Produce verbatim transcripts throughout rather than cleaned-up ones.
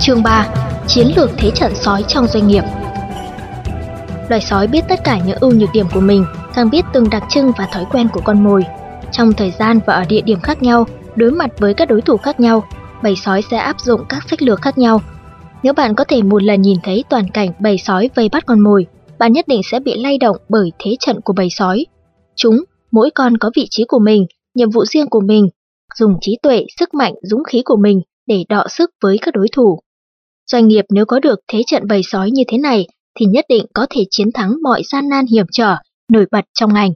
Chương ba. Chiến lược thế trận sói trong doanh nghiệp. Loài sói biết tất cả những ưu nhược điểm của mình, càng biết từng đặc trưng và thói quen của con mồi. Trong thời gian và ở địa điểm khác nhau, đối mặt với các đối thủ khác nhau, bầy sói sẽ áp dụng các sách lược khác nhau. Nếu bạn có thể một lần nhìn thấy toàn cảnh bầy sói vây bắt con mồi, bạn nhất định sẽ bị lay động bởi thế trận của bầy sói. Chúng, mỗi con có vị trí của mình, nhiệm vụ riêng của mình, dùng trí tuệ, sức mạnh, dũng khí của mình để đọ sức với các đối thủ. Doanh nghiệp nếu có được thế trận bầy sói như thế này thì nhất định có thể chiến thắng mọi gian nan hiểm trở nổi bật trong ngành.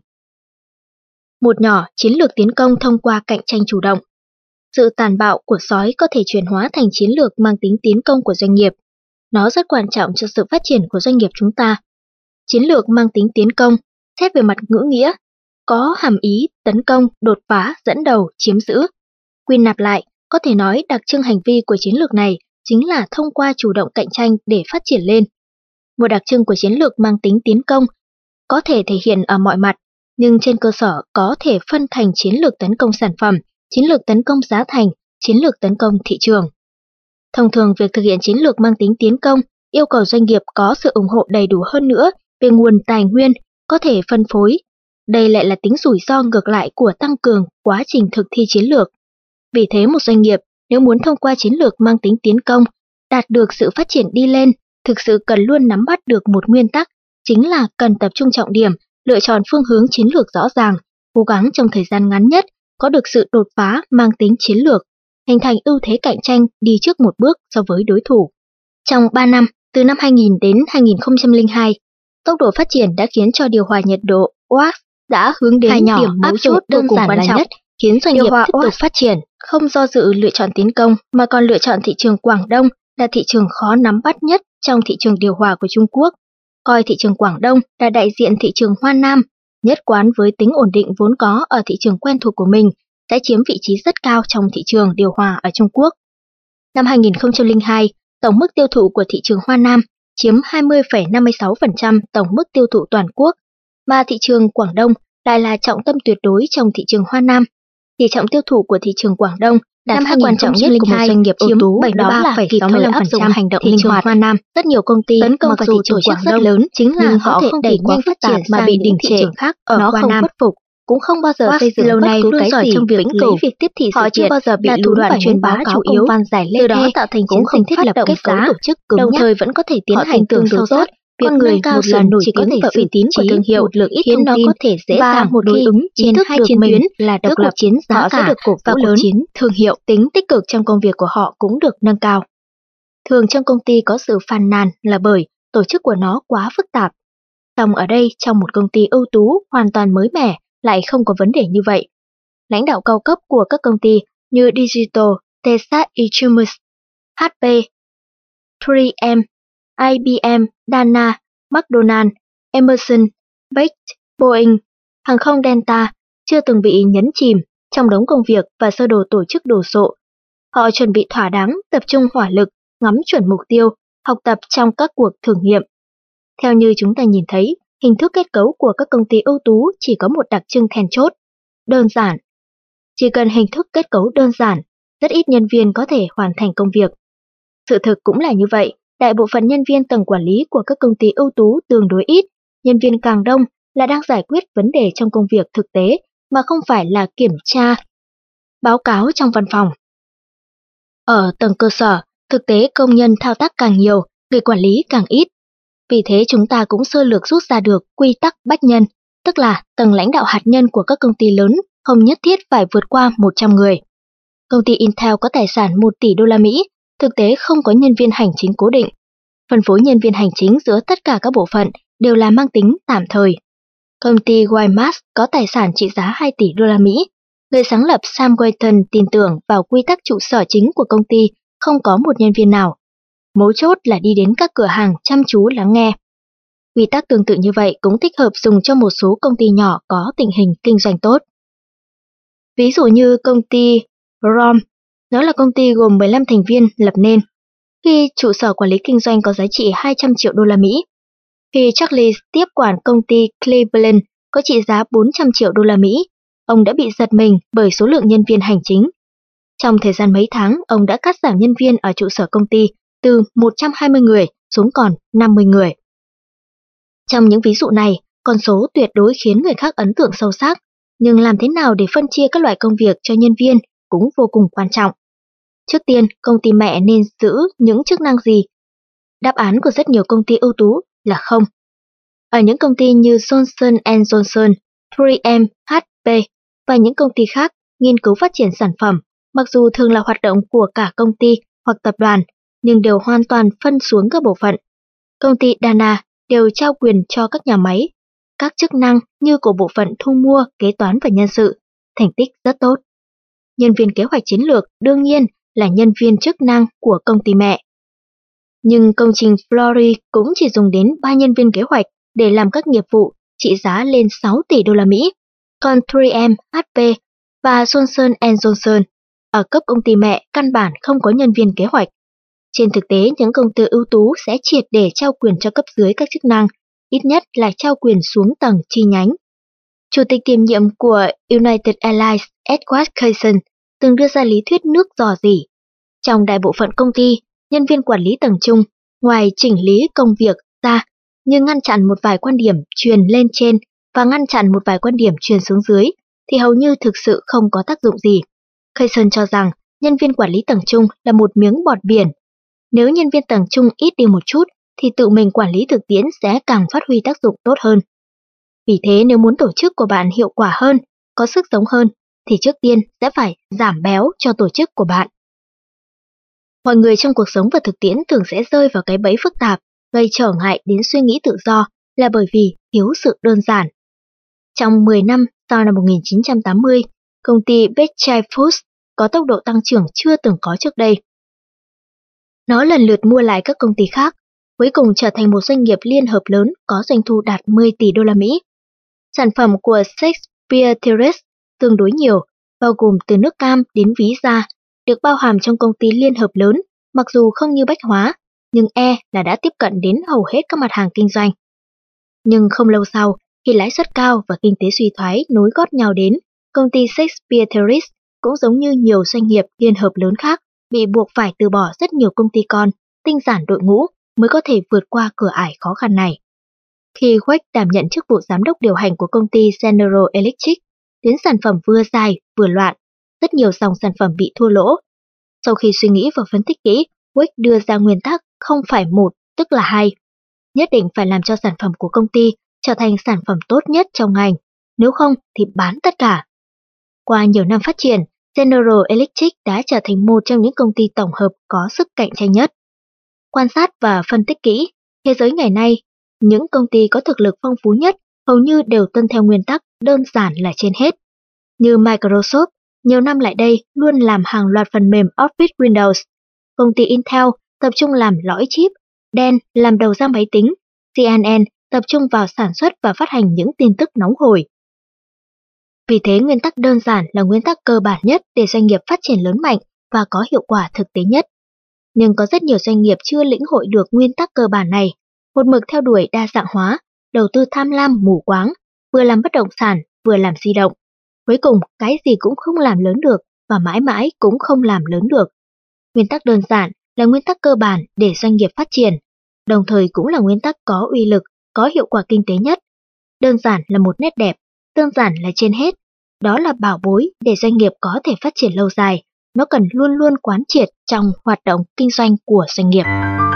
Một nhỏ, chiến lược tiến công thông qua cạnh tranh chủ động. Sự tàn bạo của sói có thể chuyển hóa thành chiến lược mang tính tiến công của doanh nghiệp. Nó rất quan trọng cho sự phát triển của doanh nghiệp chúng ta. Chiến lược mang tính tiến công, xét về mặt ngữ nghĩa, có hàm ý tấn công, đột phá, dẫn đầu, chiếm giữ. Quy nạp lại, có thể nói đặc trưng hành vi của chiến lược này chính là thông qua chủ động cạnh tranh để phát triển lên. Một đặc trưng của chiến lược mang tính tiến công có thể thể hiện ở mọi mặt, nhưng trên cơ sở có thể phân thành chiến lược tấn công sản phẩm, chiến lược tấn công giá thành, chiến lược tấn công thị trường. Thông thường việc thực hiện chiến lược mang tính tiến công yêu cầu doanh nghiệp có sự ủng hộ đầy đủ hơn nữa về nguồn tài nguyên có thể phân phối. Đây lại là tính rủi ro ngược lại của tăng cường quá trình thực thi chiến lược. Vì thế một doanh nghiệp nếu muốn thông qua chiến lược mang tính tiến công đạt được sự phát triển đi lên, thực sự cần luôn nắm bắt được một nguyên tắc, chính là cần tập trung trọng điểm, lựa chọn phương hướng chiến lược rõ ràng, cố gắng trong thời gian ngắn nhất có được sự đột phá mang tính chiến lược, hình thành ưu thế cạnh tranh đi trước một bước so với đối thủ. Trong ba năm, từ năm hai nghìn đến hai nghìn không trăm lẻ hai, tốc độ phát triển đã khiến cho điều hòa nhiệt độ o a xê đã hướng đến nhỏ, điểm mấu chốt đơn giản quan trọng, khiến doanh nghiệp tiếp tục phát triển, không do dự lựa chọn tiến công mà còn lựa chọn thị trường Quảng Đông là thị trường khó nắm bắt nhất trong thị trường điều hòa của Trung Quốc, coi thị trường Quảng Đông là đại diện thị trường Hoa Nam, nhất quán với tính ổn định vốn có ở thị trường quen thuộc của mình, sẽ chiếm vị trí rất cao trong thị trường điều hòa ở Trung Quốc. Năm hai nghìn không trăm lẻ hai, tổng mức tiêu thụ của thị trường Hoa Nam chiếm hai mươi phẩy năm mươi sáu phần trăm tổng mức tiêu thụ toàn quốc, mà thị trường Quảng Đông lại là trọng tâm tuyệt đối trong thị trường Hoa Nam. Tỷ trọng tiêu thụ của thị trường Quảng Đông đạt hai quan trọng nhất của một doanh nghiệp ưu tú, đó là kịp thời áp dụng hành động linh hoạt. Hoa Nam, rất nhiều công ty tấn công vào thị trường Quảng Đông lớn, chính là họ không đẩy nhanh phát triển mà bị đình trệ khác ở nó không khuất phục, cũng không bao giờ xây dựng lâu nay luôn giỏi trong việc lấy việc tiếp thị sự kiện, bao giờ bị thủ đoạn truyền bá chủ yếu van giải lê thê, tạo thành cũng không thiết lập kết giá, tổ chức đồng thời vẫn có thể tiến hành tương sâu tốt. Việc người một lần nổi tiếng và uy tín của thương hiệu, lượng ít thông tin, nó có thể dễ dàng một đối ứng trên hai chiến tuyến là độc lập chiến giá cả được cổ và cuộc chiến thương hiệu. Tính tích cực trong công việc của họ cũng được nâng cao. Thường trong công ty có sự phàn nàn là bởi tổ chức của nó quá phức tạp. Song ở đây trong một công ty ưu tú hoàn toàn mới mẻ lại không có vấn đề như vậy. Lãnh đạo cao cấp của các công ty như Digital, Texas Instruments, hát pê, ba em, i bê em, Dana, McDonald, Emerson, Bates, Boeing, hàng không Delta chưa từng bị nhấn chìm trong đống công việc và sơ đồ tổ chức đồ sộ. Họ chuẩn bị thỏa đáng, tập trung hỏa lực, ngắm chuẩn mục tiêu, học tập trong các cuộc thử nghiệm. Theo như chúng ta nhìn thấy, hình thức kết cấu của các công ty ưu tú chỉ có một đặc trưng then chốt, đơn giản. Chỉ cần hình thức kết cấu đơn giản, rất ít nhân viên có thể hoàn thành công việc. Sự thực cũng là như vậy. Đại bộ phận nhân viên tầng quản lý của các công ty ưu tú tương đối ít, nhân viên càng đông là đang giải quyết vấn đề trong công việc thực tế mà không phải là kiểm tra, báo cáo trong văn phòng. Ở tầng cơ sở, thực tế công nhân thao tác càng nhiều, người quản lý càng ít. Vì thế chúng ta cũng sơ lược rút ra được quy tắc bách nhân, tức là tầng lãnh đạo hạt nhân của các công ty lớn không nhất thiết phải vượt qua một trăm người. Công ty Intel có tài sản một tỷ đô la Mỹ, thực tế không có nhân viên hành chính cố định. Phân phối nhân viên hành chính giữa tất cả các bộ phận đều là mang tính tạm thời. Công ty Walmart có tài sản trị giá hai tỷ đô la Mỹ. Người sáng lập Sam Walton tin tưởng vào quy tắc trụ sở chính của công ty không có một nhân viên nào. Mấu chốt là đi đến các cửa hàng chăm chú lắng nghe. Quy tắc tương tự như vậy cũng thích hợp dùng cho một số công ty nhỏ có tình hình kinh doanh tốt. Ví dụ như công ty Rom, nó là công ty gồm mười lăm thành viên lập nên. Khi trụ sở quản lý kinh doanh có giá trị hai trăm triệu đô la Mỹ. Khi Charles tiếp quản công ty Cleveland có trị giá bốn trăm triệu đô la Mỹ, ông đã bị giật mình bởi số lượng nhân viên hành chính. Trong thời gian mấy tháng, ông đã cắt giảm nhân viên ở trụ sở công ty từ một trăm hai mươi người xuống còn năm mươi người. Trong những ví dụ này, con số tuyệt đối khiến người khác ấn tượng sâu sắc, nhưng làm thế nào để phân chia các loại công việc cho nhân viên cũng vô cùng quan trọng. Trước tiên, công ty mẹ nên giữ những chức năng gì? Đáp án của rất nhiều công ty ưu tú là không. Ở những công ty như Johnson and Johnson, ba em, hát pê và những công ty khác, nghiên cứu phát triển sản phẩm, mặc dù thường là hoạt động của cả công ty hoặc tập đoàn, nhưng đều hoàn toàn phân xuống các bộ phận. Công ty Dana đều trao quyền cho các nhà máy, các chức năng như của bộ phận thu mua, kế toán và nhân sự, thành tích rất tốt. Nhân viên kế hoạch chiến lược đương nhiên là nhân viên chức năng của công ty mẹ. Nhưng công trình Flory cũng chỉ dùng đến ba nhân viên kế hoạch để làm các nghiệp vụ trị giá lên sáu tỷ đô la Mỹ, còn ba em, hát pê và Johnson and Johnson ở cấp công ty mẹ căn bản không có nhân viên kế hoạch. Trên thực tế, những công ty ưu tú sẽ triệt để trao quyền cho cấp dưới các chức năng, ít nhất là trao quyền xuống tầng chi nhánh. Chủ tịch kiêm nhiệm của United Airlines Edward Keyson từng đưa ra lý thuyết nước rò rỉ. Trong đại bộ phận công ty, nhân viên quản lý tầng trung, ngoài chỉnh lý công việc ra, như ngăn chặn một vài quan điểm truyền lên trên và ngăn chặn một vài quan điểm truyền xuống dưới, thì hầu như thực sự không có tác dụng gì. Keyson cho rằng nhân viên quản lý tầng trung là một miếng bọt biển. Nếu nhân viên tầng trung ít đi một chút, thì tự mình quản lý thực tiễn sẽ càng phát huy tác dụng tốt hơn. Vì thế, nếu muốn tổ chức của bạn hiệu quả hơn, có sức sống hơn, thì trước tiên sẽ phải giảm béo cho tổ chức của bạn. Mọi người trong cuộc sống và thực tiễn thường sẽ rơi vào cái bẫy phức tạp, gây trở ngại đến suy nghĩ tự do là bởi vì thiếu sự đơn giản. Trong mười năm sau năm một nghìn chín trăm tám mươi, công ty Berkshire Foods có tốc độ tăng trưởng chưa từng có trước đây. Nó lần lượt mua lại các công ty khác, cuối cùng trở thành một doanh nghiệp liên hợp lớn có doanh thu đạt mười tỷ đô la Mỹ. Sản phẩm của Shakespeare Terrace tương đối nhiều, bao gồm từ nước cam đến ví da, được bao hàm trong công ty liên hợp lớn, mặc dù không như Bách Hóa, nhưng e là đã tiếp cận đến hầu hết các mặt hàng kinh doanh. Nhưng không lâu sau, khi lãi suất cao và kinh tế suy thoái nối gót nhau đến, công ty Shakespeare Terrace cũng giống như nhiều doanh nghiệp liên hợp lớn khác, bị buộc phải từ bỏ rất nhiều công ty con, tinh giản đội ngũ mới có thể vượt qua cửa ải khó khăn này. Khi Wake đảm nhận chức vụ giám đốc điều hành của công ty General Electric, đến sản phẩm vừa dài vừa loạn, rất nhiều dòng sản phẩm bị thua lỗ. Sau khi suy nghĩ và phân tích kỹ, Wake đưa ra nguyên tắc không phải một, tức là hai. Nhất định phải làm cho sản phẩm của công ty trở thành sản phẩm tốt nhất trong ngành, nếu không thì bán tất cả. Qua nhiều năm phát triển, General Electric đã trở thành một trong những công ty tổng hợp có sức cạnh tranh nhất. Quan sát và phân tích kỹ, thế giới ngày nay, những công ty có thực lực phong phú nhất hầu như đều tuân theo nguyên tắc đơn giản là trên hết. Như Microsoft, nhiều năm lại đây luôn làm hàng loạt phần mềm Office Windows. Công ty Intel tập trung làm lõi chip, Dell làm đầu ra máy tính, xê en en tập trung vào sản xuất và phát hành những tin tức nóng hổi. Vì thế, nguyên tắc đơn giản là nguyên tắc cơ bản nhất để doanh nghiệp phát triển lớn mạnh và có hiệu quả thực tế nhất. Nhưng có rất nhiều doanh nghiệp chưa lĩnh hội được nguyên tắc cơ bản này, một mực theo đuổi đa dạng hóa, đầu tư tham lam mù quáng, vừa làm bất động sản, vừa làm di động. Cuối cùng, cái gì cũng không làm lớn được và mãi mãi cũng không làm lớn được. Nguyên tắc đơn giản là nguyên tắc cơ bản để doanh nghiệp phát triển, đồng thời cũng là nguyên tắc có uy lực, có hiệu quả kinh tế nhất. Đơn giản là một nét đẹp, đơn giản là trên hết. Đó là bảo bối để doanh nghiệp có thể phát triển lâu dài. Nó cần luôn luôn quán triệt trong hoạt động kinh doanh của doanh nghiệp.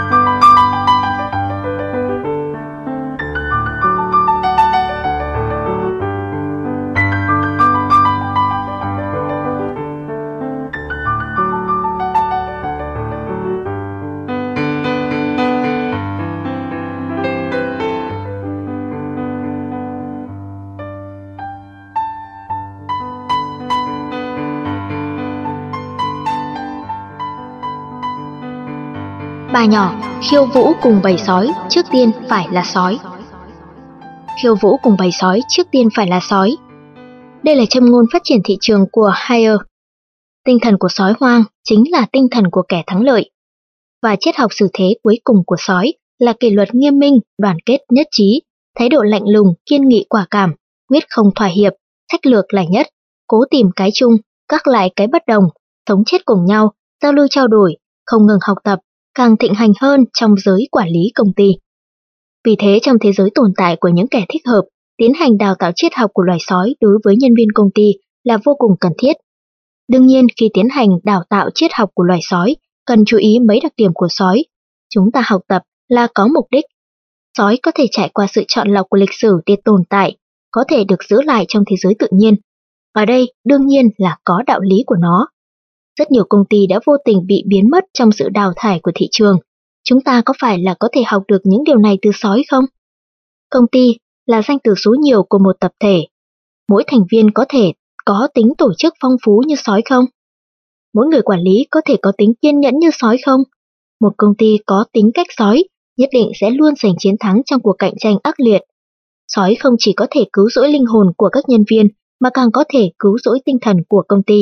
Bà nhỏ, khiêu vũ cùng bầy sói, trước tiên phải là sói. Khiêu vũ cùng bầy sói, trước tiên phải là sói. Đây là châm ngôn phát triển thị trường của Haier. Tinh thần của sói hoang chính là tinh thần của kẻ thắng lợi. Và triết học xử thế cuối cùng của sói là kỷ luật nghiêm minh, đoàn kết nhất trí, thái độ lạnh lùng, kiên nghị quả cảm, quyết không thỏa hiệp, sách lược là nhất, cố tìm cái chung, gác lại cái bất đồng, sống chết cùng nhau, giao lưu trao đổi, không ngừng học tập, càng thịnh hành hơn trong giới quản lý công ty. Vì thế trong thế giới tồn tại của những kẻ thích hợp, tiến hành đào tạo triết học của loài sói đối với nhân viên công ty là vô cùng cần thiết. Đương nhiên khi tiến hành đào tạo triết học của loài sói, cần chú ý mấy đặc điểm của sói. Chúng ta học tập là có mục đích. Sói có thể trải qua sự chọn lọc của lịch sử để tồn tại, có thể được giữ lại trong thế giới tự nhiên. Ở đây đương nhiên là có đạo lý của nó. Rất nhiều công ty đã vô tình bị biến mất trong sự đào thải của thị trường. Chúng ta có phải là có thể học được những điều này từ sói không? Công ty là danh từ số nhiều của một tập thể. Mỗi thành viên có thể có tính tổ chức phong phú như sói không? Mỗi người quản lý có thể có tính kiên nhẫn như sói không? Một công ty có tính cách sói nhất định sẽ luôn giành chiến thắng trong cuộc cạnh tranh ác liệt. Sói không chỉ có thể cứu rỗi linh hồn của các nhân viên mà càng có thể cứu rỗi tinh thần của công ty.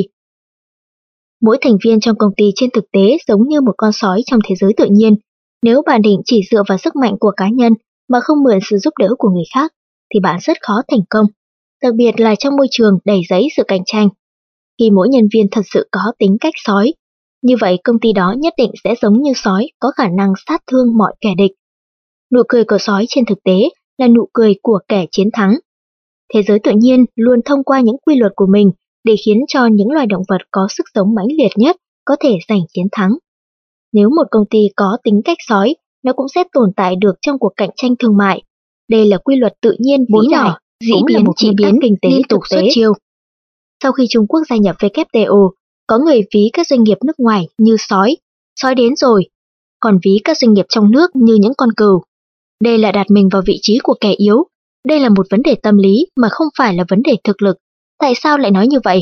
Mỗi thành viên trong công ty trên thực tế giống như một con sói trong thế giới tự nhiên. Nếu bạn định chỉ dựa vào sức mạnh của cá nhân mà không mượn sự giúp đỡ của người khác, thì bạn rất khó thành công, đặc biệt là trong môi trường đầy dẫy sự cạnh tranh. Khi mỗi nhân viên thật sự có tính cách sói, như vậy công ty đó nhất định sẽ giống như sói, có khả năng sát thương mọi kẻ địch. Nụ cười của sói trên thực tế là nụ cười của kẻ chiến thắng. Thế giới tự nhiên luôn thông qua những quy luật của mình để khiến cho những loài động vật có sức sống mãnh liệt nhất có thể giành chiến thắng. Nếu một công ty có tính cách sói, nó cũng sẽ tồn tại được trong cuộc cạnh tranh thương mại. Đây là quy luật tự nhiên vĩ đại, dĩ biến chỉ biến kinh tế tục xuất chiêu. Sau khi Trung Quốc gia nhập W T O, có người ví các doanh nghiệp nước ngoài như sói, sói đến rồi, còn ví các doanh nghiệp trong nước như những con cừu. Đây là đặt mình vào vị trí của kẻ yếu. Đây là một vấn đề tâm lý mà không phải là vấn đề thực lực. Tại sao lại nói như vậy?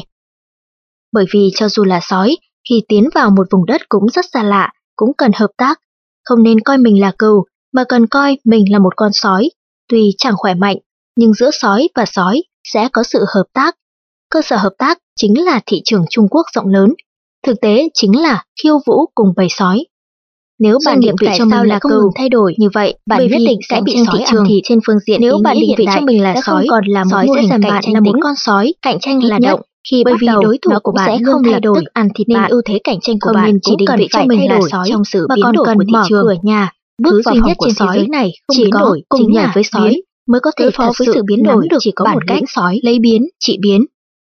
Bởi vì cho dù là sói, khi tiến vào một vùng đất cũng rất xa lạ, cũng cần hợp tác. Không nên coi mình là cừu, mà cần coi mình là một con sói. Tuy chẳng khỏe mạnh, nhưng giữa sói và sói sẽ có sự hợp tác. Cơ sở hợp tác chính là thị trường Trung Quốc rộng lớn. Thực tế chính là khiêu vũ cùng bầy sói. Nếu bạn định vị cho mình là cừu thay đổi như vậy, bạn nhất định sẽ bị sói ăn thịt trên phương diện. Nếu bạn định vị cho mình là sói, còn là một mô hình cạnh tranh là một con sói, cạnh tranh là động. Khi bởi vì đối thủ của bạn sẽ không lập tức ăn thịt bạn, nên ưu thế cạnh tranh của bạn chỉ định vị cho mình là sói trong sự biến đổi của thị trường. Cửa nhà, bước duy nhất trên thế giới này chỉ có cùng nhảy với sói mới có thể phó với sự biến đổi, chỉ có một cách sói lấy biến, trị biến.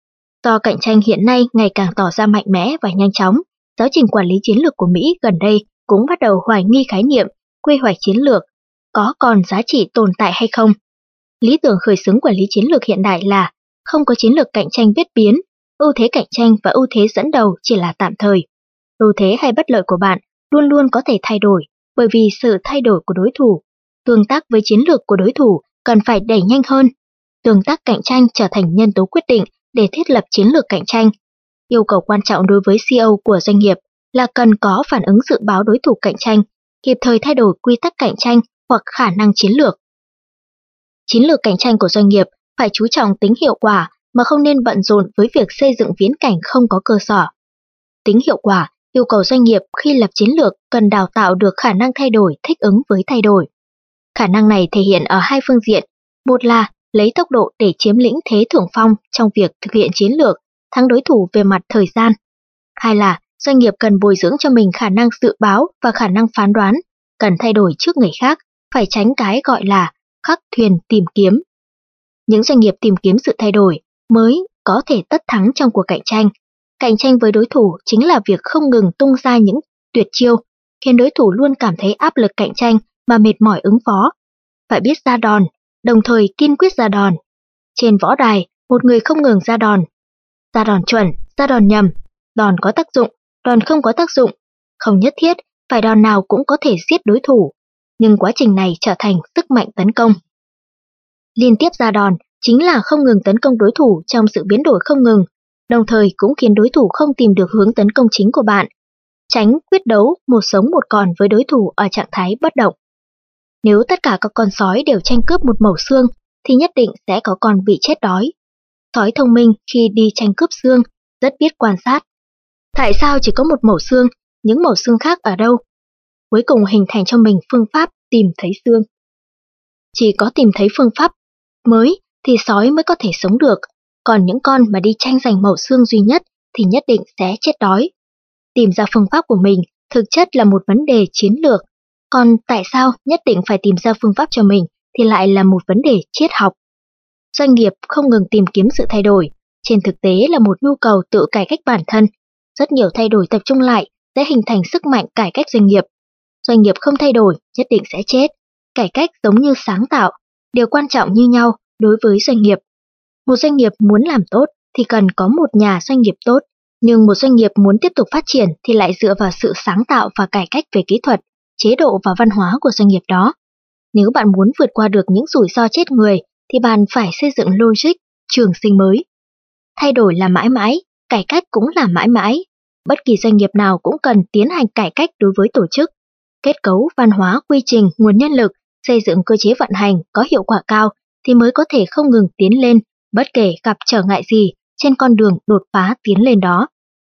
Do cạnh tranh hiện nay ngày càng tỏ ra mạnh mẽ và nhanh chóng, giáo trình quản lý chiến lược của Mỹ gần đây cũng bắt đầu hoài nghi khái niệm quy hoạch chiến lược có còn giá trị tồn tại hay không. Lý tưởng khởi xướng quản lý chiến lược hiện đại là không có chiến lược cạnh tranh biết biến, ưu thế cạnh tranh và ưu thế dẫn đầu chỉ là tạm thời. Ưu thế hay bất lợi của bạn luôn luôn có thể thay đổi, bởi vì sự thay đổi của đối thủ, tương tác với chiến lược của đối thủ cần phải đẩy nhanh hơn. Tương tác cạnh tranh trở thành nhân tố quyết định để thiết lập chiến lược cạnh tranh. Yêu cầu quan trọng đối với C E O của doanh nghiệp là cần có phản ứng dự báo đối thủ cạnh tranh, kịp thời thay đổi quy tắc cạnh tranh hoặc khả năng chiến lược. Chiến lược cạnh tranh của doanh nghiệp phải chú trọng tính hiệu quả mà không nên bận rộn với việc xây dựng viễn cảnh không có cơ sở. Tính hiệu quả yêu cầu doanh nghiệp khi lập chiến lược cần đào tạo được khả năng thay đổi thích ứng với thay đổi. Khả năng này thể hiện ở hai phương diện. Một là lấy tốc độ để chiếm lĩnh thế thượng phong trong việc thực hiện chiến lược, thắng đối thủ về mặt thời gian. Hai là doanh nghiệp cần bồi dưỡng cho mình khả năng dự báo và khả năng phán đoán, cần thay đổi trước người khác, phải tránh cái gọi là khắc thuyền tìm kiếm. Những doanh nghiệp tìm kiếm sự thay đổi mới có thể tất thắng trong cuộc cạnh tranh. Cạnh tranh với đối thủ chính là việc không ngừng tung ra những tuyệt chiêu, khiến đối thủ luôn cảm thấy áp lực cạnh tranh mà mệt mỏi ứng phó. Phải biết ra đòn, đồng thời kiên quyết ra đòn. Trên võ đài, một người không ngừng ra đòn. Ra đòn chuẩn, ra đòn nhầm, đòn có tác dụng, đòn không có tác dụng. Không nhất thiết, phải đòn nào cũng có thể giết đối thủ, nhưng quá trình này trở thành sức mạnh tấn công. Liên tiếp ra đòn chính là không ngừng tấn công đối thủ trong sự biến đổi không ngừng, đồng thời cũng khiến đối thủ không tìm được hướng tấn công chính của bạn, tránh quyết đấu một sống một còn với đối thủ ở trạng thái bất động. Nếu tất cả các con sói đều tranh cướp một mẩu xương, thì nhất định sẽ có con bị chết đói. Sói thông minh khi đi tranh cướp xương, rất biết quan sát. Tại sao chỉ có một mẩu xương, những mẩu xương khác ở đâu? Cuối cùng hình thành cho mình phương pháp tìm thấy xương. Chỉ có tìm thấy phương pháp mới thì sói mới có thể sống được, còn những con mà đi tranh giành mẩu xương duy nhất thì nhất định sẽ chết đói. Tìm ra phương pháp của mình thực chất là một vấn đề chiến lược. Còn tại sao nhất định phải tìm ra phương pháp cho mình thì lại là một vấn đề triết học. Doanh nghiệp không ngừng tìm kiếm sự thay đổi, trên thực tế là một nhu cầu tự cải cách bản thân. Rất nhiều thay đổi tập trung lại sẽ hình thành sức mạnh cải cách doanh nghiệp. Doanh nghiệp không thay đổi nhất định sẽ chết. Cải cách giống như sáng tạo, điều quan trọng như nhau đối với doanh nghiệp. Một doanh nghiệp muốn làm tốt thì cần có một nhà doanh nghiệp tốt, nhưng một doanh nghiệp muốn tiếp tục phát triển thì lại dựa vào sự sáng tạo và cải cách về kỹ thuật, chế độ và văn hóa của doanh nghiệp đó. Nếu bạn muốn vượt qua được những rủi ro chết người thì bạn phải xây dựng logic, trường sinh mới. Thay đổi là mãi mãi, cải cách cũng là mãi mãi. Bất kỳ doanh nghiệp nào cũng cần tiến hành cải cách đối với tổ chức, kết cấu, văn hóa, quy trình, nguồn nhân lực, xây dựng cơ chế vận hành có hiệu quả cao thì mới có thể không ngừng tiến lên, bất kể gặp trở ngại gì trên con đường đột phá tiến lên đó.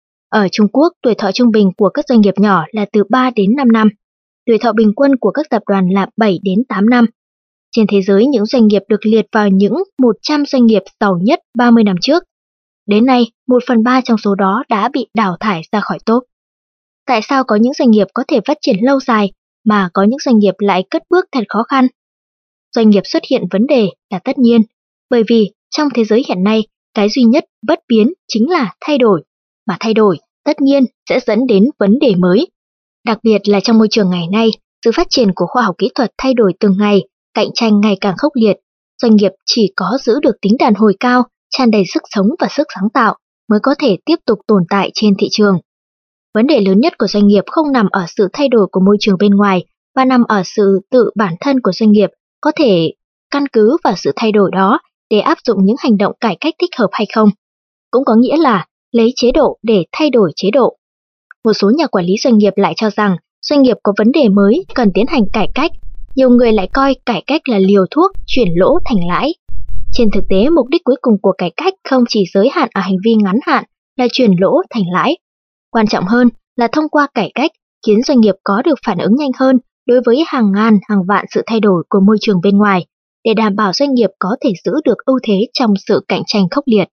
Ở Trung Quốc, tuổi thọ trung bình của các doanh nghiệp nhỏ là từ ba đến năm năm, tuổi thọ bình quân của các tập đoàn là bảy đến tám năm. Trên thế giới, những doanh nghiệp được liệt vào những một trăm doanh nghiệp giàu nhất ba mươi năm trước. Đến nay, một phần ba trong số đó đã bị đào thải ra khỏi top. Tại sao có những doanh nghiệp có thể phát triển lâu dài mà có những doanh nghiệp lại cất bước thật khó khăn? Doanh nghiệp xuất hiện vấn đề là tất nhiên, bởi vì trong thế giới hiện nay, cái duy nhất bất biến chính là thay đổi, mà thay đổi tất nhiên sẽ dẫn đến vấn đề mới. Đặc biệt là trong môi trường ngày nay, sự phát triển của khoa học kỹ thuật thay đổi từng ngày, cạnh tranh ngày càng khốc liệt. Doanh nghiệp chỉ có giữ được tính đàn hồi cao, tràn đầy sức sống và sức sáng tạo mới có thể tiếp tục tồn tại trên thị trường. Vấn đề lớn nhất của doanh nghiệp không nằm ở sự thay đổi của môi trường bên ngoài, mà nằm ở sự tự bản thân của doanh nghiệp có thể căn cứ vào sự thay đổi đó để áp dụng những hành động cải cách thích hợp hay không. Cũng có nghĩa là lấy chế độ để thay đổi chế độ. Một số nhà quản lý doanh nghiệp lại cho rằng doanh nghiệp có vấn đề mới cần tiến hành cải cách. Nhiều người lại coi cải cách là liều thuốc chuyển lỗ thành lãi. Trên thực tế, mục đích cuối cùng của cải cách không chỉ giới hạn ở hành vi ngắn hạn là chuyển lỗ thành lãi. Quan trọng hơn là thông qua cải cách khiến doanh nghiệp có được phản ứng nhanh hơn đối với hàng ngàn hàng vạn sự thay đổi của môi trường bên ngoài, để đảm bảo doanh nghiệp có thể giữ được ưu thế trong sự cạnh tranh khốc liệt.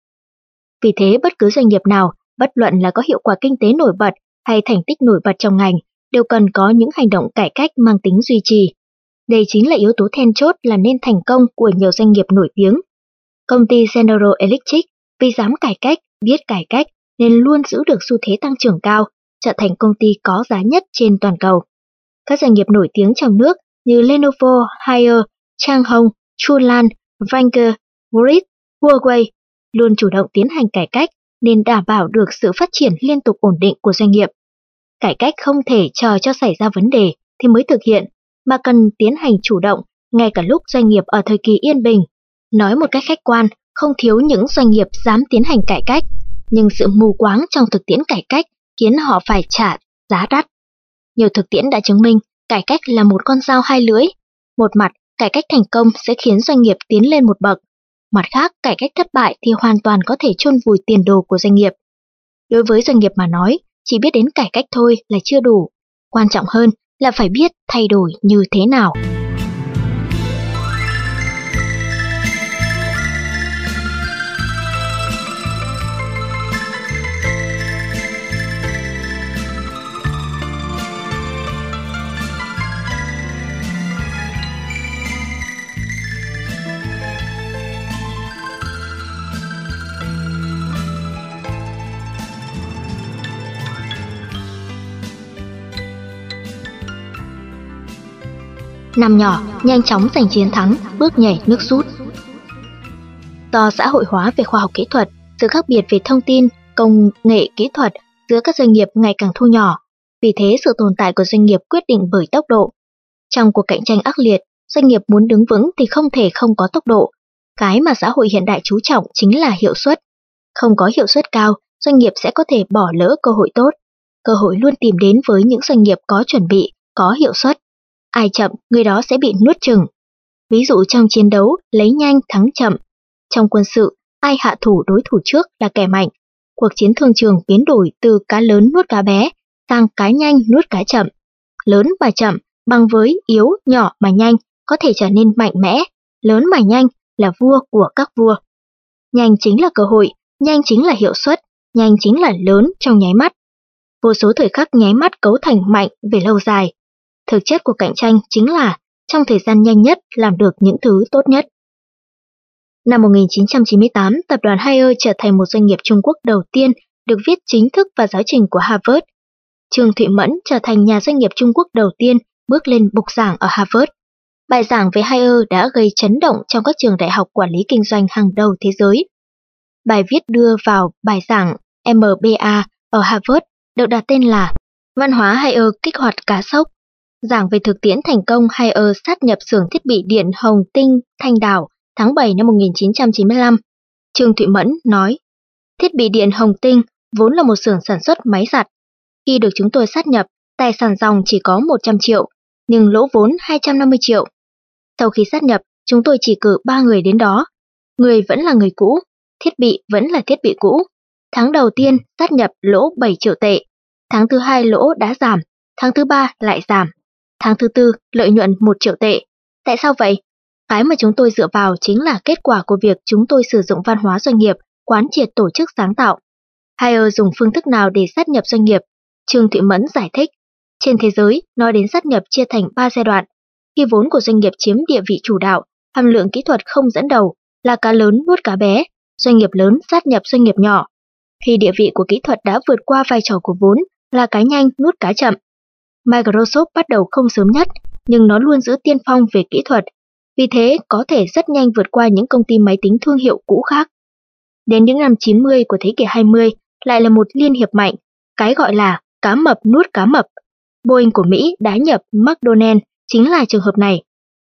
Vì thế, bất cứ doanh nghiệp nào, bất luận là có hiệu quả kinh tế nổi bật hay thành tích nổi bật trong ngành, đều cần có những hành động cải cách mang tính duy trì. Đây chính là yếu tố then chốt làm nên thành công của nhiều doanh nghiệp nổi tiếng. Công ty General Electric vì dám cải cách, biết cải cách nên luôn giữ được xu thế tăng trưởng cao, trở thành công ty có giá nhất trên toàn cầu. Các doanh nghiệp nổi tiếng trong nước như Lenovo, Haier, Changhong, Chulan, Vanke, Grid, Huawei luôn chủ động tiến hành cải cách nên đảm bảo được sự phát triển liên tục ổn định của doanh nghiệp. Cải cách không thể chờ cho xảy ra vấn đề thì mới thực hiện, mà cần tiến hành chủ động ngay cả lúc doanh nghiệp ở thời kỳ yên bình. Nói một cách khách quan, không thiếu những doanh nghiệp dám tiến hành cải cách, nhưng sự mù quáng trong thực tiễn cải cách khiến họ phải trả giá đắt. Nhiều thực tiễn đã chứng minh cải cách là một con dao hai lưỡi. Một mặt, cải cách thành công sẽ khiến doanh nghiệp tiến lên một bậc. Mặt khác, cải cách thất bại thì hoàn toàn có thể chôn vùi tiền đồ của doanh nghiệp. Đối với doanh nghiệp mà nói, chỉ biết đến cải cách thôi là chưa đủ. Quan trọng hơn là phải biết thay đổi như thế nào. Năm nhỏ, nhanh chóng giành chiến thắng, bước nhảy nước rút. Do xã hội hóa về khoa học kỹ thuật, sự khác biệt về thông tin, công nghệ kỹ thuật giữa các doanh nghiệp ngày càng thu nhỏ. Vì thế, sự tồn tại của doanh nghiệp quyết định bởi tốc độ. Trong cuộc cạnh tranh ác liệt, doanh nghiệp muốn đứng vững thì không thể không có tốc độ. Cái mà xã hội hiện đại chú trọng chính là hiệu suất. Không có hiệu suất cao, doanh nghiệp sẽ có thể bỏ lỡ cơ hội tốt. Cơ hội luôn tìm đến với những doanh nghiệp có chuẩn bị, có hiệu suất. Ai chậm, người đó sẽ bị nuốt chửng. Ví dụ trong chiến đấu, lấy nhanh thắng chậm. Trong quân sự, ai hạ thủ đối thủ trước là kẻ mạnh. Cuộc chiến thương trường biến đổi từ cá lớn nuốt cá bé sang cá nhanh nuốt cá chậm. Lớn mà chậm bằng với yếu, nhỏ mà nhanh có thể trở nên mạnh mẽ. Lớn mà nhanh là vua của các vua. Nhanh chính là cơ hội, nhanh chính là hiệu suất, nhanh chính là lớn trong nháy mắt. vô số thời khắc nháy mắt cấu thành mạnh về lâu dài. Thực chất của cạnh tranh chính là trong thời gian nhanh nhất làm được những thứ tốt nhất. Năm một nghìn chín trăm chín mươi tám, tập đoàn Haier trở thành một doanh nghiệp Trung Quốc đầu tiên được viết chính thức vào giáo trình của Harvard. Trương Thụy Mẫn trở thành nhà doanh nghiệp Trung Quốc đầu tiên bước lên bục giảng ở Harvard. Bài giảng về Haier đã gây chấn động trong các trường đại học quản lý kinh doanh hàng đầu thế giới. Bài viết đưa vào bài giảng M B A ở Harvard được đặt tên là Văn hóa Haier kích hoạt cá sấu. Giảng về thực tiễn thành công Haier sát nhập xưởng thiết bị điện Hồng Tinh Thanh Đảo tháng bảy năm một nghìn chín trăm chín mươi lăm. Trương Thụy Mẫn nói, thiết bị điện Hồng Tinh vốn là một xưởng sản xuất máy giặt. Khi được chúng tôi sát nhập, tài sản ròng chỉ có một trăm triệu, nhưng lỗ vốn hai trăm năm mươi triệu. Sau khi sát nhập, chúng tôi chỉ cử ba người đến đó. Người vẫn là người cũ, thiết bị vẫn là thiết bị cũ. Tháng đầu tiên sát nhập lỗ bảy triệu tệ, tháng thứ hai lỗ đã giảm, tháng thứ ba lại giảm, tháng thứ tư lợi nhuận một triệu tệ. Tại sao vậy? Cái mà chúng tôi dựa vào chính là kết quả của việc chúng tôi sử dụng văn hóa doanh nghiệp, quán triệt tổ chức sáng tạo. Haier dùng phương thức nào để sát nhập doanh nghiệp? Trương Thụy Mẫn giải thích. Trên thế giới, nói đến sát nhập chia thành ba giai đoạn. Khi vốn của doanh nghiệp chiếm địa vị chủ đạo, hàm lượng kỹ thuật không dẫn đầu, là cá lớn nuốt cá bé, doanh nghiệp lớn sát nhập doanh nghiệp nhỏ. Khi địa vị của kỹ thuật đã vượt qua vai trò của vốn, là cá nhanh nuốt cá chậm. Microsoft bắt đầu không sớm nhất, nhưng nó luôn giữ tiên phong về kỹ thuật, vì thế có thể rất nhanh vượt qua những công ty máy tính thương hiệu cũ khác. Đến những năm chín mươi của thế kỷ hai mươi, lại là một liên hiệp mạnh, cái gọi là cá mập nuốt cá mập. Boeing của Mỹ đã nhập McDonnell chính là trường hợp này.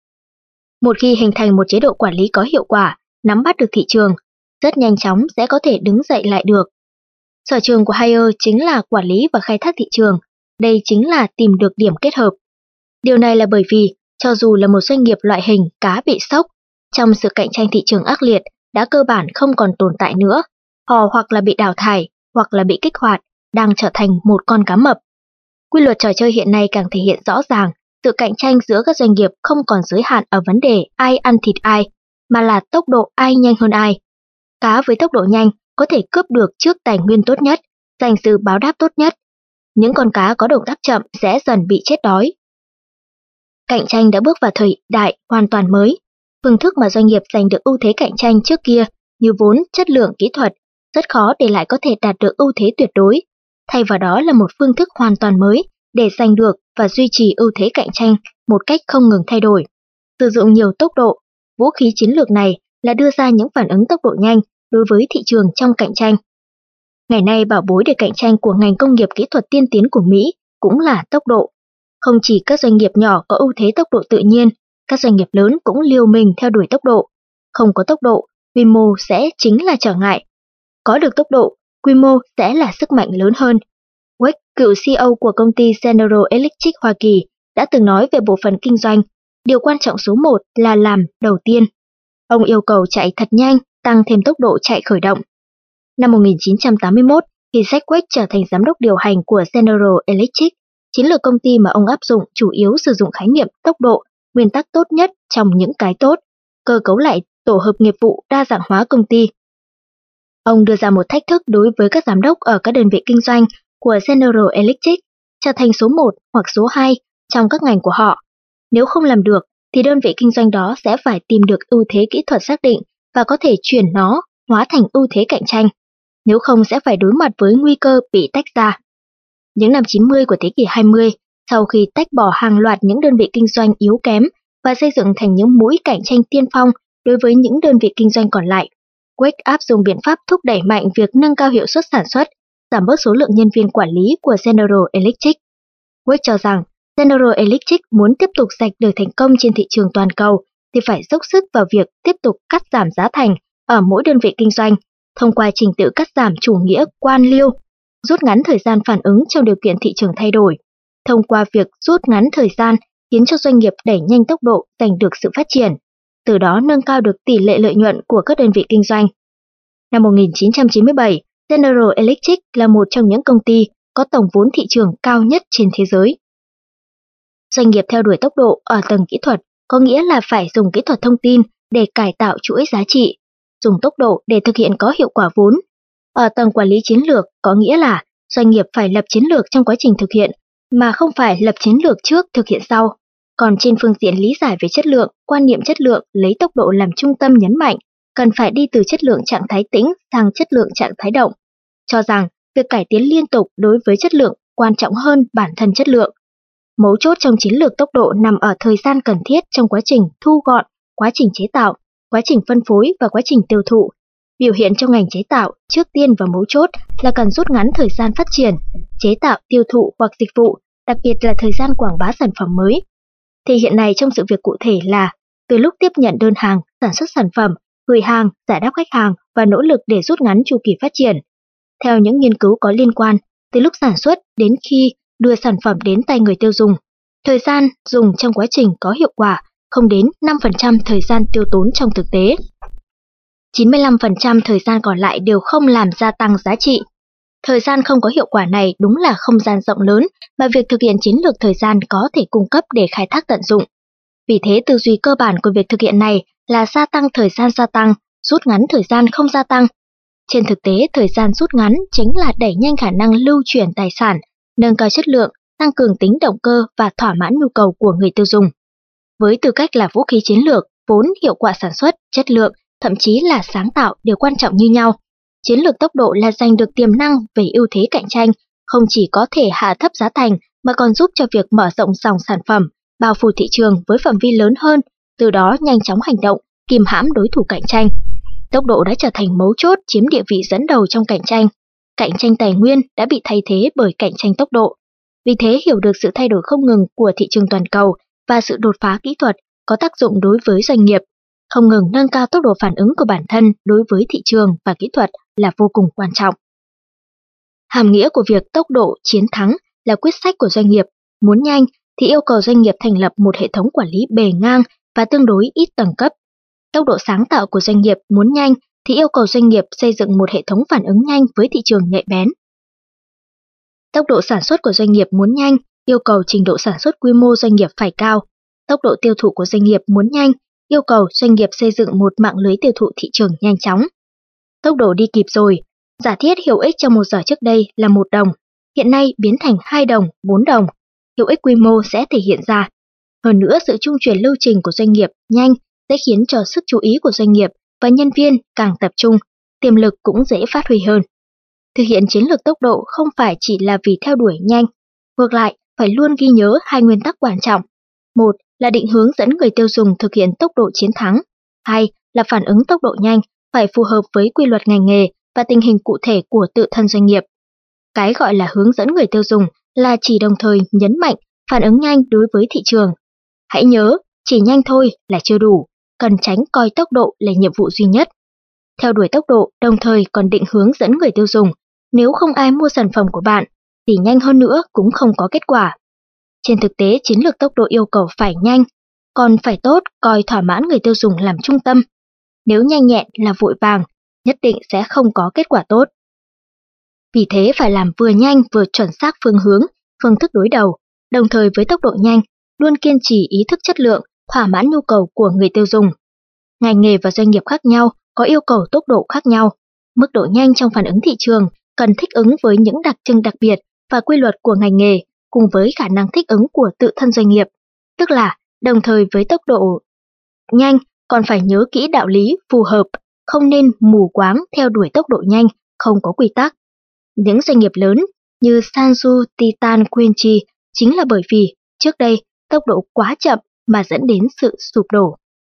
Một khi hình thành một chế độ quản lý có hiệu quả, nắm bắt được thị trường, rất nhanh chóng sẽ có thể đứng dậy lại được. Sở trường của Haier chính là quản lý và khai thác thị trường, đây chính là tìm được điểm kết hợp. Điều này là bởi vì, cho dù là một doanh nghiệp loại hình cá bị sốc, trong sự cạnh tranh thị trường ác liệt đã cơ bản không còn tồn tại nữa, họ hoặc là bị đào thải, hoặc là bị kích hoạt, đang trở thành một con cá mập. Quy luật trò chơi hiện nay càng thể hiện rõ ràng, sự cạnh tranh giữa các doanh nghiệp không còn giới hạn ở vấn đề ai ăn thịt ai, mà là tốc độ ai nhanh hơn ai. Cá với tốc độ nhanh có thể cướp được trước tài nguyên tốt nhất, giành sự báo đáp tốt nhất. Những con cá có động tác chậm sẽ dần bị chết đói. Cạnh tranh đã bước vào thời đại hoàn toàn mới. Phương thức mà doanh nghiệp giành được ưu thế cạnh tranh trước kia như vốn, chất lượng, kỹ thuật, rất khó để lại có thể đạt được ưu thế tuyệt đối. Thay vào đó là một phương thức hoàn toàn mới để giành được và duy trì ưu thế cạnh tranh một cách không ngừng thay đổi. Sử dụng nhiều tốc độ, vũ khí chiến lược này là đưa ra những phản ứng tốc độ nhanh đối với thị trường trong cạnh tranh. Ngày nay bảo bối để cạnh tranh của ngành công nghiệp kỹ thuật tiên tiến của Mỹ cũng là tốc độ. Không chỉ các doanh nghiệp nhỏ có ưu thế tốc độ tự nhiên, các doanh nghiệp lớn cũng liều mình theo đuổi tốc độ. Không có tốc độ, quy mô sẽ chính là trở ngại. Có được tốc độ, quy mô sẽ là sức mạnh lớn hơn. Wade, cựu xê e ô của công ty General Electric Hoa Kỳ, đã từng nói về bộ phận kinh doanh, điều quan trọng số một là làm đầu tiên. Ông yêu cầu chạy thật nhanh, tăng thêm tốc độ chạy khởi động. Năm một nghìn chín trăm tám mươi mốt, khi Jack Welch trở thành giám đốc điều hành của General Electric, chiến lược công ty mà ông áp dụng chủ yếu sử dụng khái niệm tốc độ, nguyên tắc tốt nhất trong những cái tốt, cơ cấu lại tổ hợp nghiệp vụ đa dạng hóa công ty. Ông đưa ra một thách thức đối với các giám đốc ở các đơn vị kinh doanh của General Electric, trở thành số một hoặc số hai trong các ngành của họ. Nếu không làm được, thì đơn vị kinh doanh đó sẽ phải tìm được ưu thế kỹ thuật xác định và có thể chuyển nó hóa thành ưu thế cạnh tranh. Nếu không sẽ phải đối mặt với nguy cơ bị tách ra. Những năm chín mươi của thế kỷ hai mươi, sau khi tách bỏ hàng loạt những đơn vị kinh doanh yếu kém và xây dựng thành những mũi cạnh tranh tiên phong đối với những đơn vị kinh doanh còn lại, Wade áp dụng biện pháp thúc đẩy mạnh việc nâng cao hiệu suất sản xuất, giảm bớt số lượng nhân viên quản lý của General Electric. Wade cho rằng General Electric muốn tiếp tục giành được thành công trên thị trường toàn cầu thì phải dốc sức vào việc tiếp tục cắt giảm giá thành ở mỗi đơn vị kinh doanh thông qua trình tự cắt giảm chủ nghĩa quan liêu, rút ngắn thời gian phản ứng trong điều kiện thị trường thay đổi, thông qua việc rút ngắn thời gian khiến cho doanh nghiệp đẩy nhanh tốc độ giành được sự phát triển, từ đó nâng cao được tỷ lệ lợi nhuận của các đơn vị kinh doanh. Năm một nghìn chín trăm chín mươi bảy, General Electric là một trong những công ty có tổng vốn thị trường cao nhất trên thế giới. Doanh nghiệp theo đuổi tốc độ ở tầng kỹ thuật có nghĩa là phải dùng kỹ thuật thông tin để cải tạo chuỗi giá trị, dùng tốc độ để thực hiện có hiệu quả vốn. Ở tầng quản lý chiến lược có nghĩa là doanh nghiệp phải lập chiến lược trong quá trình thực hiện, mà không phải lập chiến lược trước thực hiện sau. Còn trên phương diện lý giải về chất lượng, quan niệm chất lượng lấy tốc độ làm trung tâm nhấn mạnh, cần phải đi từ chất lượng trạng thái tĩnh sang chất lượng trạng thái động, cho rằng việc cải tiến liên tục đối với chất lượng quan trọng hơn bản thân chất lượng. Mấu chốt trong chiến lược tốc độ nằm ở thời gian cần thiết trong quá trình thu gọn, quá trình chế tạo, quá trình phân phối và quá trình tiêu thụ. Biểu hiện trong ngành chế tạo, trước tiên và mấu chốt là cần rút ngắn thời gian phát triển, chế tạo, tiêu thụ hoặc dịch vụ, đặc biệt là thời gian quảng bá sản phẩm mới. Thì hiện nay trong sự việc cụ thể là từ lúc tiếp nhận đơn hàng, sản xuất sản phẩm, gửi hàng, giải đáp khách hàng và nỗ lực để rút ngắn chu kỳ phát triển. Theo những nghiên cứu có liên quan, từ lúc sản xuất đến khi đưa sản phẩm đến tay người tiêu dùng, thời gian dùng trong quá trình có hiệu quả không đến năm phần trăm thời gian tiêu tốn trong thực tế. chín mươi lăm phần trăm thời gian còn lại đều không làm gia tăng giá trị. Thời gian không có hiệu quả này đúng là không gian rộng lớn mà việc thực hiện chiến lược thời gian có thể cung cấp để khai thác tận dụng. Vì thế tư duy cơ bản của việc thực hiện này là gia tăng thời gian gia tăng, rút ngắn thời gian không gia tăng. Trên thực tế, thời gian rút ngắn chính là đẩy nhanh khả năng lưu chuyển tài sản, nâng cao chất lượng, tăng cường tính động cơ và thỏa mãn nhu cầu của người tiêu dùng. Với tư cách là vũ khí chiến lược, vốn, hiệu quả sản xuất, chất lượng, thậm chí là sáng tạo đều quan trọng như nhau. Chiến lược tốc độ là giành được tiềm năng về ưu thế cạnh tranh, không chỉ có thể hạ thấp giá thành mà còn giúp cho việc mở rộng dòng sản phẩm, bao phủ thị trường với phạm vi lớn hơn, từ đó nhanh chóng hành động, kìm hãm đối thủ cạnh tranh. Tốc độ đã trở thành mấu chốt chiếm địa vị dẫn đầu trong cạnh tranh. Cạnh tranh tài nguyên đã bị thay thế bởi cạnh tranh tốc độ. Vì thế hiểu được sự thay đổi không ngừng của thị trường toàn cầu và sự đột phá kỹ thuật có tác dụng đối với doanh nghiệp. Không ngừng nâng cao tốc độ phản ứng của bản thân đối với thị trường và kỹ thuật là vô cùng quan trọng. Hàm nghĩa của việc tốc độ chiến thắng là quyết sách của doanh nghiệp. Muốn nhanh thì yêu cầu doanh nghiệp thành lập một hệ thống quản lý bề ngang và tương đối ít tầng cấp. Tốc độ sáng tạo của doanh nghiệp muốn nhanh thì yêu cầu doanh nghiệp xây dựng một hệ thống phản ứng nhanh với thị trường nhạy bén. Tốc độ sản xuất của doanh nghiệp muốn nhanh yêu cầu trình độ sản xuất quy mô doanh nghiệp phải cao. Tốc độ tiêu thụ của doanh nghiệp muốn nhanh yêu cầu doanh nghiệp xây dựng một mạng lưới tiêu thụ thị trường nhanh chóng. Tốc độ đi kịp rồi, giả thiết hiệu ích trong một giờ trước đây là một đồng, hiện nay biến thành hai đồng, bốn đồng, hiệu ích quy mô sẽ thể hiện ra. Hơn nữa, sự trung chuyển lưu trình của doanh nghiệp nhanh sẽ khiến cho sức chú ý của doanh nghiệp và nhân viên càng tập trung, tiềm lực cũng dễ phát huy hơn. Thực hiện chiến lược tốc độ không phải chỉ là vì theo đuổi nhanh, ngược lại phải luôn ghi nhớ hai nguyên tắc quan trọng. Một là định hướng dẫn người tiêu dùng thực hiện tốc độ chiến thắng. Hai là phản ứng tốc độ nhanh phải phù hợp với quy luật ngành nghề và tình hình cụ thể của tự thân doanh nghiệp. Cái gọi là hướng dẫn người tiêu dùng là chỉ đồng thời nhấn mạnh phản ứng nhanh đối với thị trường. Hãy nhớ, chỉ nhanh thôi là chưa đủ, cần tránh coi tốc độ là nhiệm vụ duy nhất. Theo đuổi tốc độ đồng thời còn định hướng dẫn người tiêu dùng, nếu không ai mua sản phẩm của bạn, thì nhanh hơn nữa cũng không có kết quả. Trên thực tế, chiến lược tốc độ yêu cầu phải nhanh, còn phải tốt coi thỏa mãn người tiêu dùng làm trung tâm. Nếu nhanh nhẹn là vội vàng, nhất định sẽ không có kết quả tốt. Vì thế phải làm vừa nhanh vừa chuẩn xác phương hướng, phương thức đối đầu, đồng thời với tốc độ nhanh, luôn kiên trì ý thức chất lượng, thỏa mãn nhu cầu của người tiêu dùng. Ngành nghề và doanh nghiệp khác nhau có yêu cầu tốc độ khác nhau. Mức độ nhanh trong phản ứng thị trường cần thích ứng với những đặc trưng đặc biệt và quy luật của ngành nghề, cùng với khả năng thích ứng của tự thân doanh nghiệp. Tức là, đồng thời với tốc độ nhanh, còn phải nhớ kỹ đạo lý phù hợp, không nên mù quáng theo đuổi tốc độ nhanh, không có quy tắc. Những doanh nghiệp lớn như Sansu, Titan, Quincy chính là bởi vì trước đây tốc độ quá chậm mà dẫn đến sự sụp đổ.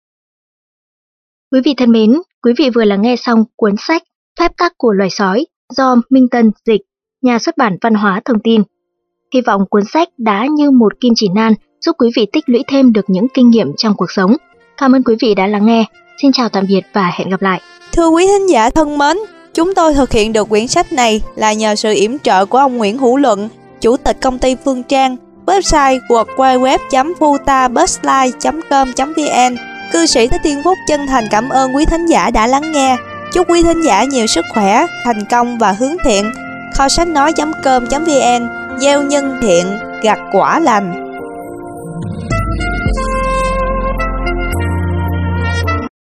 Quý vị thân mến, quý vị vừa lắng nghe xong cuốn sách Phép tắc của loài sói do Minh Tân dịch, nhà xuất bản Văn hóa Thông tin. Hy vọng cuốn sách đã như một kim chỉ nan giúp quý vị tích lũy thêm được những kinh nghiệm trong cuộc sống. Cảm ơn quý vị đã lắng nghe. Xin chào tạm biệt và hẹn gặp lại. Thưa quý thính giả thân mến, chúng tôi thực hiện được quyển sách này là nhờ sự yểm trợ của ông Nguyễn Hữu Luận, Chủ tịch công ty Phương Trang, website w w w chấm futabusline chấm com chấm v n. Cư sĩ Thích Thiên Phúc chân thành cảm ơn quý thính giả đã lắng nghe. Chúc quý thính giả nhiều sức khỏe, thành công và hướng thiện. Kho sách nói chấm com chấm v n gieo nhân thiện, gặt quả lành.